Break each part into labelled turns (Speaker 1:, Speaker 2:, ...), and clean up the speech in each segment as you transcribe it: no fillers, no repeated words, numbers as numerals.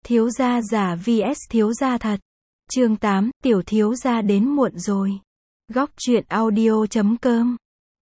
Speaker 1: Thiếu gia giả vs thiếu gia thật. Chương 8, tiểu thiếu gia đến muộn rồi. Góc truyện audio.com.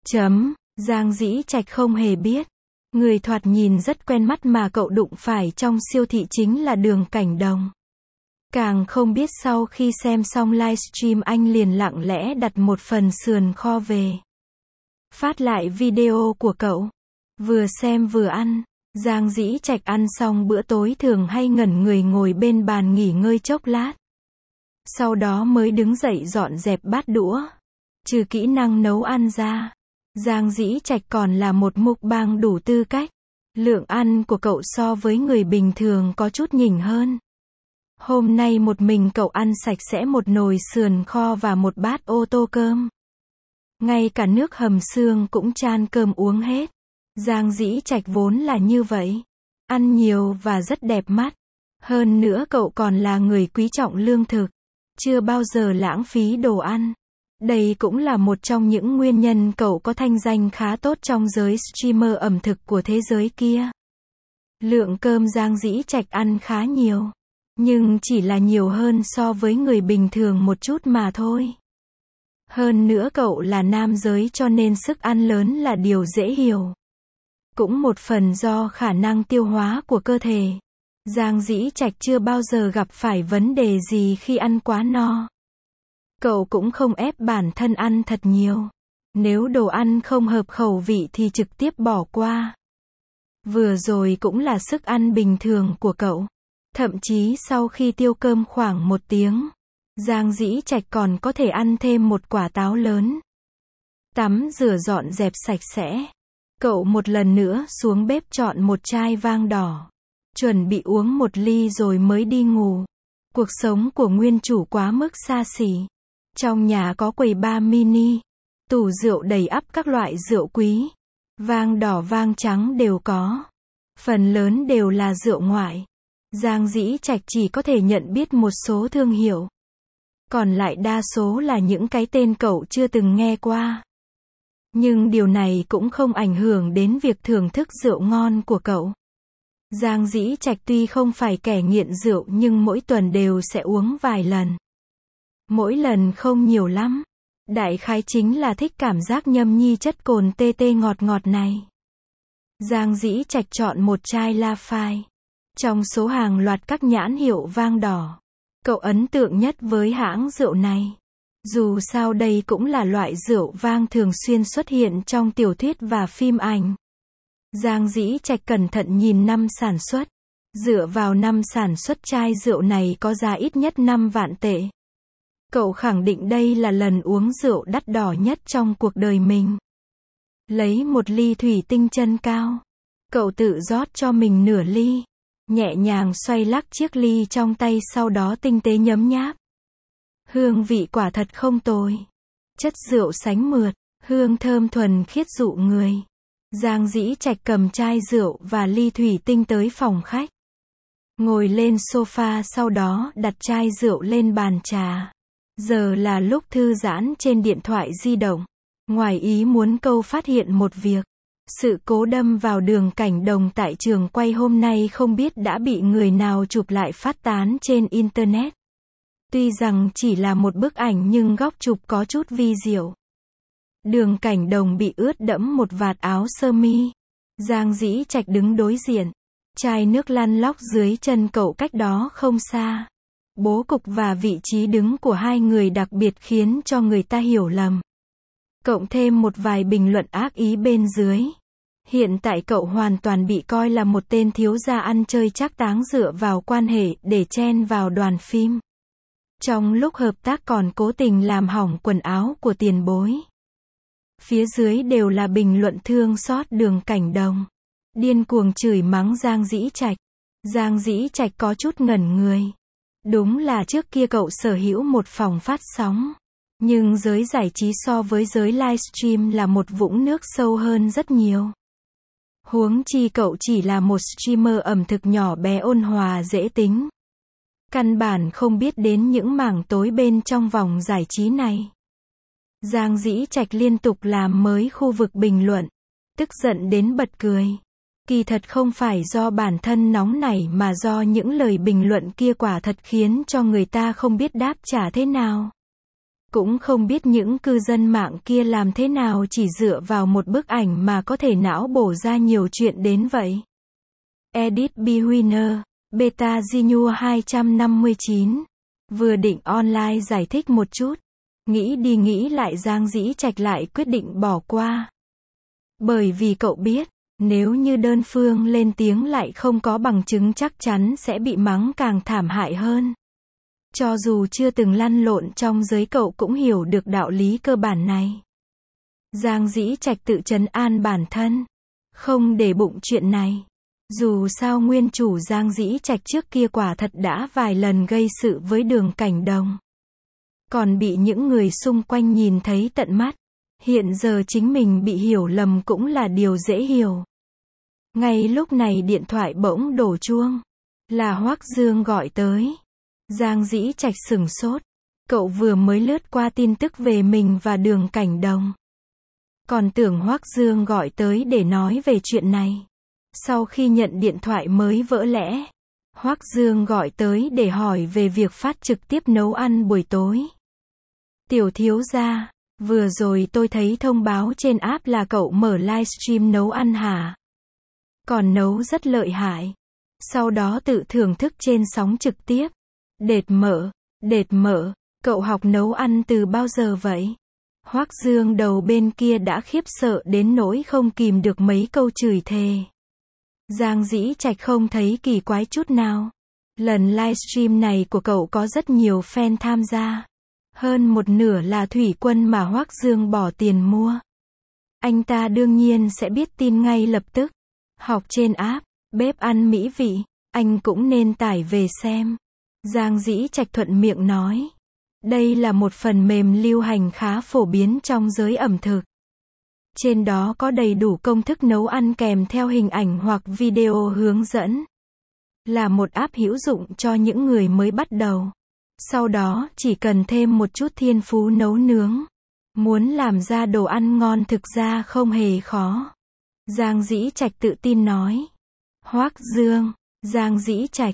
Speaker 1: Giang Dĩ Trạch không hề biết. Người thoạt nhìn rất quen mắt mà cậu đụng phải trong siêu thị chính là Đường Cảnh Đồng. Càng không biết sau khi xem xong livestream anh liền lặng lẽ đặt một phần sườn kho về. Phát lại video của cậu. Vừa xem vừa ăn. Giang Dĩ Trạch ăn xong bữa tối thường hay ngẩn người ngồi bên bàn nghỉ ngơi chốc lát. Sau đó mới đứng dậy dọn dẹp bát đũa. Trừ kỹ năng nấu ăn ra, Giang Dĩ Trạch còn là một mukbang đủ tư cách. Lượng ăn của cậu so với người bình thường có chút nhỉnh hơn. Hôm nay một mình cậu ăn sạch sẽ một nồi sườn kho và một bát ô tô cơm. Ngay cả nước hầm xương cũng chan cơm uống hết. Giang Dĩ Trạch vốn là như vậy. Ăn nhiều và rất đẹp mắt. Hơn nữa cậu còn là người quý trọng lương thực. Chưa bao giờ lãng phí đồ ăn. Đây cũng là một trong những nguyên nhân cậu có thanh danh khá tốt trong giới streamer ẩm thực của thế giới kia. Lượng cơm Giang Dĩ Trạch ăn khá nhiều. Nhưng chỉ là nhiều hơn so với người bình thường một chút mà thôi. Hơn nữa cậu là nam giới cho nên sức ăn lớn là điều dễ hiểu. Cũng một phần do khả năng tiêu hóa của cơ thể. Giang Dĩ Trạch chưa bao giờ gặp phải vấn đề gì khi ăn quá no. Cậu cũng không ép bản thân ăn thật nhiều. Nếu đồ ăn không hợp khẩu vị thì trực tiếp bỏ qua. Vừa rồi cũng là sức ăn bình thường của cậu. Thậm chí sau khi tiêu cơm khoảng 1 tiếng, Giang Dĩ Trạch còn có thể ăn thêm một quả táo lớn. Tắm rửa dọn dẹp sạch sẽ. Cậu một lần nữa xuống bếp chọn một chai vang đỏ. Chuẩn bị uống một ly rồi mới đi ngủ. Cuộc sống của nguyên chủ quá mức xa xỉ. Trong nhà có quầy bar mini. Tủ rượu đầy ắp các loại rượu quý. Vang đỏ vang trắng đều có. Phần lớn đều là rượu ngoại. Giang Dĩ Trạch chỉ có thể nhận biết một số thương hiệu. Còn lại đa số là những cái tên cậu chưa từng nghe qua. Nhưng điều này cũng không ảnh hưởng đến việc thưởng thức rượu ngon của cậu. Giang Dĩ Trạch tuy không phải kẻ nghiện rượu nhưng mỗi tuần đều sẽ uống vài lần. Mỗi lần không nhiều lắm. Đại khái chính là thích cảm giác nhâm nhi chất cồn tê tê ngọt ngọt này. Giang Dĩ Trạch chọn một chai Lafite. Trong số hàng loạt các nhãn hiệu vang đỏ, cậu ấn tượng nhất với hãng rượu này. Dù sao đây cũng là loại rượu vang thường xuyên xuất hiện trong tiểu thuyết và phim ảnh. Giang Dĩ Trạch cẩn thận nhìn năm sản xuất. Dựa vào năm sản xuất chai rượu này có giá ít nhất 5 vạn tệ. Cậu khẳng định đây là lần uống rượu đắt đỏ nhất trong cuộc đời mình. Lấy một ly thủy tinh chân cao. Cậu tự rót cho mình nửa ly. Nhẹ nhàng xoay lắc chiếc ly trong tay sau đó tinh tế nhấm nháp. Hương vị quả thật không tồi. Chất rượu sánh mượt, hương thơm thuần khiết dụ người. Giang Dĩ Trạch cầm chai rượu và ly thủy tinh tới phòng khách. Ngồi lên sofa sau đó đặt chai rượu lên bàn trà. Giờ là lúc thư giãn trên điện thoại di động. Ngoài ý muốn câu phát hiện một việc. Sự cố đâm vào Đường Cảnh Đồng tại trường quay hôm nay không biết đã bị người nào chụp lại phát tán trên Internet. Tuy rằng chỉ là một bức ảnh nhưng góc chụp có chút vi diệu. Đường Cảnh Đồng bị ướt đẫm một vạt áo sơ mi. Giang Dĩ Trạch đứng đối diện. Chai nước lăn lóc dưới chân cậu cách đó không xa. Bố cục và vị trí đứng của hai người đặc biệt khiến cho người ta hiểu lầm. Cộng thêm một vài bình luận ác ý bên dưới. Hiện tại cậu hoàn toàn bị coi là một tên thiếu gia ăn chơi trác táng dựa vào quan hệ để chen vào đoàn phim. Trong lúc hợp tác còn cố tình làm hỏng quần áo của tiền bối. Phía dưới đều là bình luận thương xót Đường Cảnh Đồng. Điên cuồng chửi mắng Giang Dĩ Trạch. Giang Dĩ Trạch có chút ngẩn người. Đúng là trước kia cậu sở hữu một phòng phát sóng. Nhưng giới giải trí so với giới livestream là một vũng nước sâu hơn rất nhiều. Huống chi cậu chỉ là một streamer ẩm thực nhỏ bé ôn hòa dễ tính. Căn bản không biết đến những mảng tối bên trong vòng giải trí này. Giang Dĩ Trạch liên tục làm mới khu vực bình luận. Tức giận đến bật cười. Kỳ thật không phải do bản thân nóng nảy mà do những lời bình luận kia quả thật khiến cho người ta không biết đáp trả thế nào. Cũng không biết những cư dân mạng kia làm thế nào chỉ dựa vào một bức ảnh mà có thể não bổ ra nhiều chuyện đến vậy. Edit Bewinner, Beta Gnu 259. Vừa định online giải thích một chút. Nghĩ đi nghĩ lại Giang Dĩ Trạch lại quyết định bỏ qua. Bởi vì cậu biết, nếu như đơn phương lên tiếng lại không có bằng chứng chắc chắn sẽ bị mắng càng thảm hại hơn. Cho dù chưa từng lăn lộn trong giới cậu cũng hiểu được đạo lý cơ bản này. Giang Dĩ Trạch tự trấn an bản thân. Không để bụng chuyện này. Dù sao nguyên chủ Giang Dĩ Trạch trước kia quả thật đã vài lần gây sự với Đường Cảnh Đồng. Còn bị những người xung quanh nhìn thấy tận mắt. Hiện giờ chính mình bị hiểu lầm cũng là điều dễ hiểu. Ngay lúc này điện thoại bỗng đổ chuông. Là Hoắc Dương gọi tới. Giang Dĩ Trạch sửng sốt. Cậu vừa mới lướt qua tin tức về mình và Đường Cảnh Đồng. Còn tưởng Hoắc Dương gọi tới để nói về chuyện này. Sau khi nhận điện thoại mới vỡ lẽ. Hoắc Dương gọi tới để hỏi về việc phát trực tiếp nấu ăn buổi tối. Tiểu thiếu gia, vừa rồi tôi thấy thông báo trên app là cậu mở livestream nấu ăn hả? Còn nấu rất lợi hại. Sau đó tự thưởng thức trên sóng trực tiếp. Đệt mỡ, cậu học nấu ăn từ bao giờ vậy? Hoắc Dương đầu bên kia đã khiếp sợ đến nỗi không kìm được mấy câu chửi thề. Giang Dĩ Trạch không thấy kỳ quái chút nào. Lần livestream này của cậu có rất nhiều fan tham gia. Hơn một nửa là thủy quân mà Hoắc Dương bỏ tiền mua. Anh ta đương nhiên sẽ biết tin ngay lập tức. Học trên app, bếp ăn mỹ vị, anh cũng nên tải về xem. Giang Dĩ Trạch thuận miệng nói. Đây là một phần mềm lưu hành khá phổ biến trong giới ẩm thực. Trên đó có đầy đủ công thức nấu ăn kèm theo hình ảnh hoặc video hướng dẫn. Là một app hữu dụng cho những người mới bắt đầu. Sau đó chỉ cần thêm một chút thiên phú nấu nướng. Muốn làm ra đồ ăn ngon thực ra không hề khó. Giang Dĩ Trạch tự tin nói. Hoắc Dương, Giang Dĩ Trạch,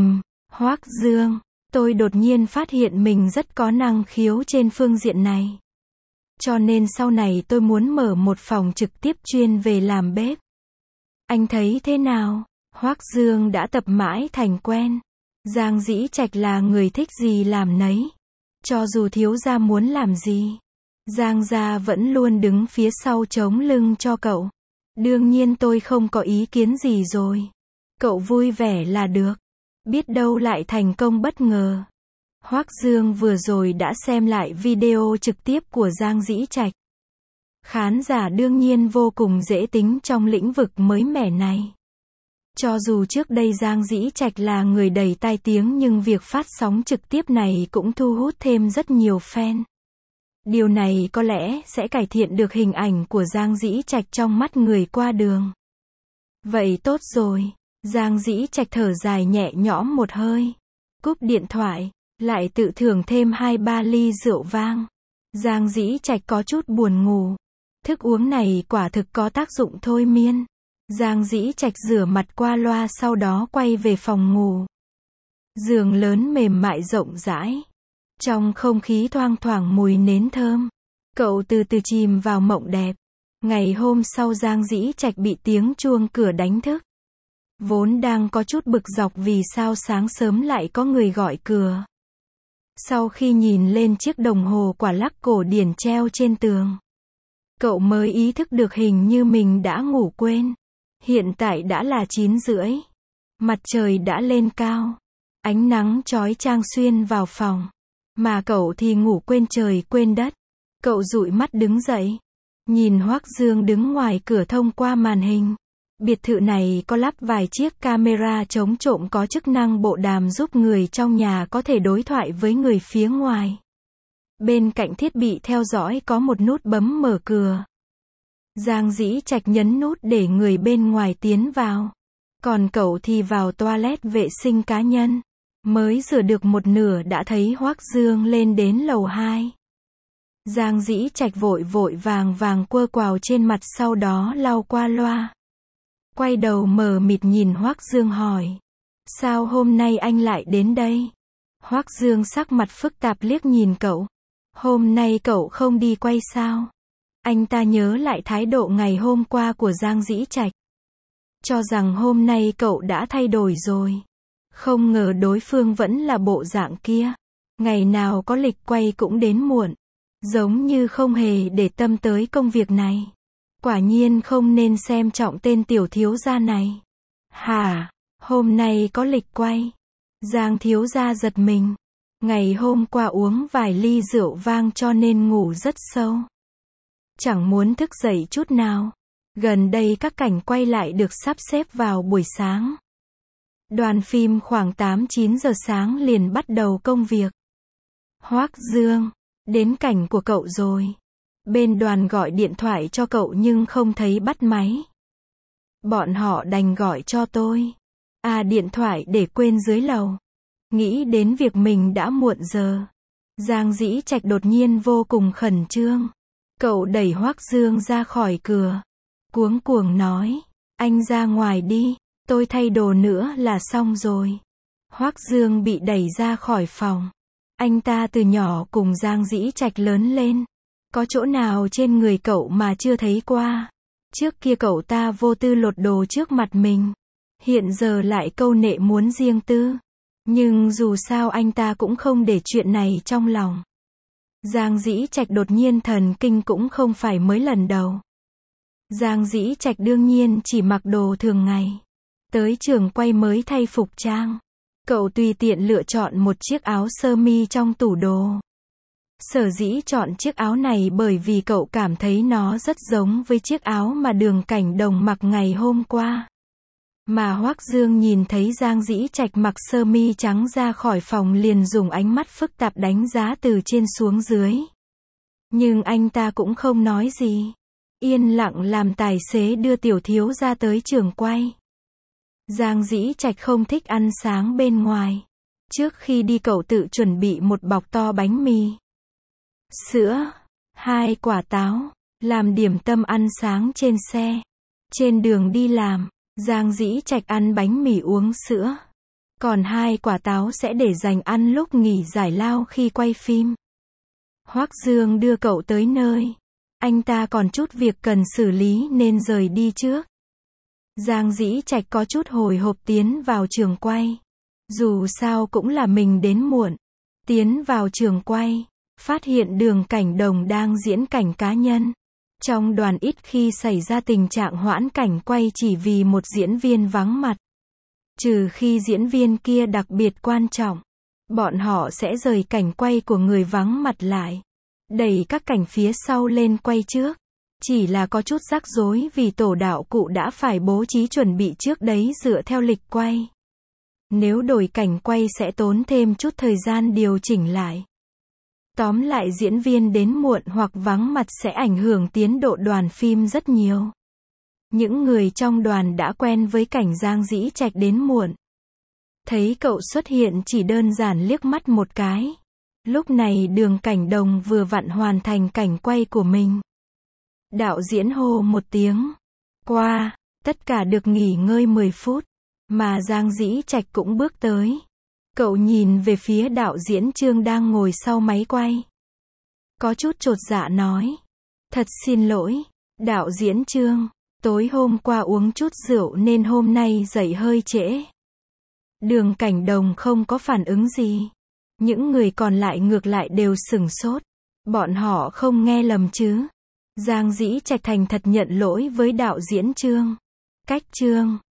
Speaker 1: Hoắc Dương, tôi đột nhiên phát hiện mình rất có năng khiếu trên phương diện này. Cho nên sau này tôi muốn mở một phòng trực tiếp chuyên về làm bếp. Anh thấy thế nào? Hoắc Dương đã tập mãi thành quen. Giang Dĩ Trạch là người thích gì làm nấy. Cho dù thiếu gia muốn làm gì, Giang gia vẫn luôn đứng phía sau chống lưng cho cậu. Đương nhiên tôi không có ý kiến gì rồi. Cậu vui vẻ là được. Biết đâu lại thành công bất ngờ. Hoắc Dương vừa rồi đã xem lại video trực tiếp của Giang Dĩ Trạch. Khán giả đương nhiên vô cùng dễ tính trong lĩnh vực mới mẻ này. Cho dù trước đây Giang Dĩ Trạch là người đầy tai tiếng nhưng việc phát sóng trực tiếp này cũng thu hút thêm rất nhiều fan. Điều này có lẽ sẽ cải thiện được hình ảnh của Giang Dĩ Trạch trong mắt người qua đường. Vậy tốt rồi. Giang Dĩ Trạch thở dài nhẹ nhõm một hơi. Cúp điện thoại, lại tự thưởng thêm 2-3 ly rượu vang. Giang Dĩ Trạch có chút buồn ngủ. Thức uống này quả thực có tác dụng thôi miên. Giang Dĩ Trạch rửa mặt qua loa sau đó quay về phòng ngủ. Giường lớn mềm mại rộng rãi. Trong không khí thoang thoảng mùi nến thơm. Cậu từ từ chìm vào mộng đẹp. Ngày hôm sau Giang Dĩ Trạch bị tiếng chuông cửa đánh thức. Vốn đang có chút bực dọc vì sao sáng sớm lại có người gọi cửa. Sau khi nhìn lên chiếc đồng hồ quả lắc cổ điển treo trên tường, cậu mới ý thức được hình như mình đã ngủ quên. Hiện tại đã là 9:30. Mặt trời đã lên cao. Ánh nắng chói chang xuyên vào phòng. Mà cậu thì ngủ quên trời quên đất. Cậu dụi mắt đứng dậy. Nhìn Hoắc Dương đứng ngoài cửa thông qua màn hình. Biệt thự này có lắp vài chiếc camera chống trộm có chức năng bộ đàm giúp người trong nhà có thể đối thoại với người phía ngoài. Bên cạnh thiết bị theo dõi có một nút bấm mở cửa. Giang Dĩ Trạch nhấn nút để người bên ngoài tiến vào. Còn cậu thì vào toilet vệ sinh cá nhân. Mới rửa được một nửa đã thấy Hoắc Dương lên đến lầu 2. Giang Dĩ Trạch vội vàng quơ quào trên mặt sau đó lau qua loa. Quay đầu mờ mịt nhìn Hoắc Dương hỏi. Sao hôm nay anh lại đến đây? Hoắc Dương sắc mặt phức tạp liếc nhìn cậu. Hôm nay cậu không đi quay sao? Anh ta nhớ lại thái độ ngày hôm qua của Giang Dĩ Trạch. Cho rằng hôm nay cậu đã thay đổi rồi. Không ngờ đối phương vẫn là bộ dạng kia. Ngày nào có lịch quay cũng đến muộn. Giống như không hề để tâm tới công việc này. Quả nhiên không nên xem trọng tên tiểu thiếu gia này. Hả? Hôm nay có lịch quay. Giang thiếu gia giật mình. Ngày hôm qua uống vài ly rượu vang cho nên ngủ rất sâu. Chẳng muốn thức dậy chút nào. Gần đây các cảnh quay lại được sắp xếp vào buổi sáng. Đoàn phim khoảng 8-9 giờ sáng liền bắt đầu công việc. Hoắc Dương, đến cảnh của cậu rồi. Bên đoàn gọi điện thoại cho cậu nhưng không thấy bắt máy. Bọn họ đành gọi cho tôi. Điện thoại để quên dưới lầu. Nghĩ đến việc mình đã muộn giờ. Giang Dĩ Trạch đột nhiên vô cùng khẩn trương. Cậu đẩy Hoắc Dương ra khỏi cửa. Cuống cuồng nói. Anh ra ngoài đi. Tôi thay đồ nữa là xong rồi. Hoắc Dương bị đẩy ra khỏi phòng. Anh ta từ nhỏ cùng Giang Dĩ Trạch lớn lên. Có chỗ nào trên người cậu mà chưa thấy qua. Trước kia cậu ta vô tư lột đồ trước mặt mình. Hiện giờ lại câu nệ muốn riêng tư. Nhưng dù sao anh ta cũng không để chuyện này trong lòng. Giang Dĩ Trạch đột nhiên thần kinh cũng không phải mới lần đầu. Giang Dĩ Trạch đương nhiên chỉ mặc đồ thường ngày. Tới trường quay mới thay phục trang. Cậu tùy tiện lựa chọn một chiếc áo sơ mi trong tủ đồ. Sở dĩ chọn chiếc áo này bởi vì cậu cảm thấy nó rất giống với chiếc áo mà Đường Cảnh Đồng mặc ngày hôm qua. Mà Hoắc Dương nhìn thấy Giang Dĩ Trạch mặc sơ mi trắng ra khỏi phòng liền dùng ánh mắt phức tạp đánh giá từ trên xuống dưới. Nhưng anh ta cũng không nói gì. Yên lặng làm tài xế đưa tiểu thiếu gia tới trường quay. Giang Dĩ Trạch không thích ăn sáng bên ngoài. Trước khi đi cậu tự chuẩn bị một bọc to bánh mì, sữa, 2 quả táo, làm điểm tâm ăn sáng trên xe. Trên đường đi làm, Giang Dĩ Trạch ăn bánh mì uống sữa. Còn 2 quả táo sẽ để dành ăn lúc nghỉ giải lao khi quay phim. Hoắc Dương đưa cậu tới nơi. Anh ta còn chút việc cần xử lý nên rời đi trước. Giang Dĩ Trạch có chút hồi hộp tiến vào trường quay. Dù sao cũng là mình đến muộn. Tiến vào trường quay, phát hiện Đường Cảnh Đồng đang diễn cảnh cá nhân. Trong đoàn ít khi xảy ra tình trạng hoãn cảnh quay chỉ vì một diễn viên vắng mặt. Trừ khi diễn viên kia đặc biệt quan trọng, bọn họ sẽ rời cảnh quay của người vắng mặt lại, đẩy các cảnh phía sau lên quay trước. Chỉ là có chút rắc rối vì tổ đạo cụ đã phải bố trí chuẩn bị trước đấy dựa theo lịch quay. Nếu đổi cảnh quay sẽ tốn thêm chút thời gian điều chỉnh lại. Tóm lại diễn viên đến muộn hoặc vắng mặt sẽ ảnh hưởng tiến độ đoàn phim rất nhiều. Những người trong đoàn đã quen với cảnh Giang Dĩ Trạch đến muộn. Thấy cậu xuất hiện chỉ đơn giản liếc mắt một cái. Lúc này Đường Cảnh Đồng vừa vặn hoàn thành cảnh quay của mình. Đạo diễn hô một tiếng. Qua, tất cả được nghỉ ngơi 10 phút. Mà Giang Dĩ Trạch cũng bước tới. Cậu nhìn về phía đạo diễn Trương đang ngồi sau máy quay. Có chút chột dạ nói. Thật xin lỗi, đạo diễn Trương. Tối hôm qua uống chút rượu nên hôm nay dậy hơi trễ. Đường Cảnh Đồng không có phản ứng gì. Những người còn lại ngược lại đều sửng sốt. Bọn họ không nghe lầm chứ. Giang Dĩ Trạch thành thật nhận lỗi với đạo diễn Trương. Cách Trương